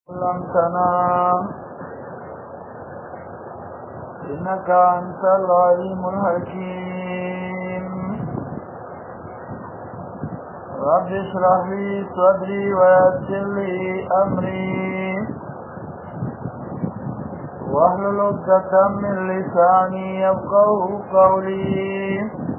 علمتنا إنك أنت العليم الحكيم. رب اشرح لي صدري ويسر لي أمري واحلل عقدة من لساني يفقهوا قولي.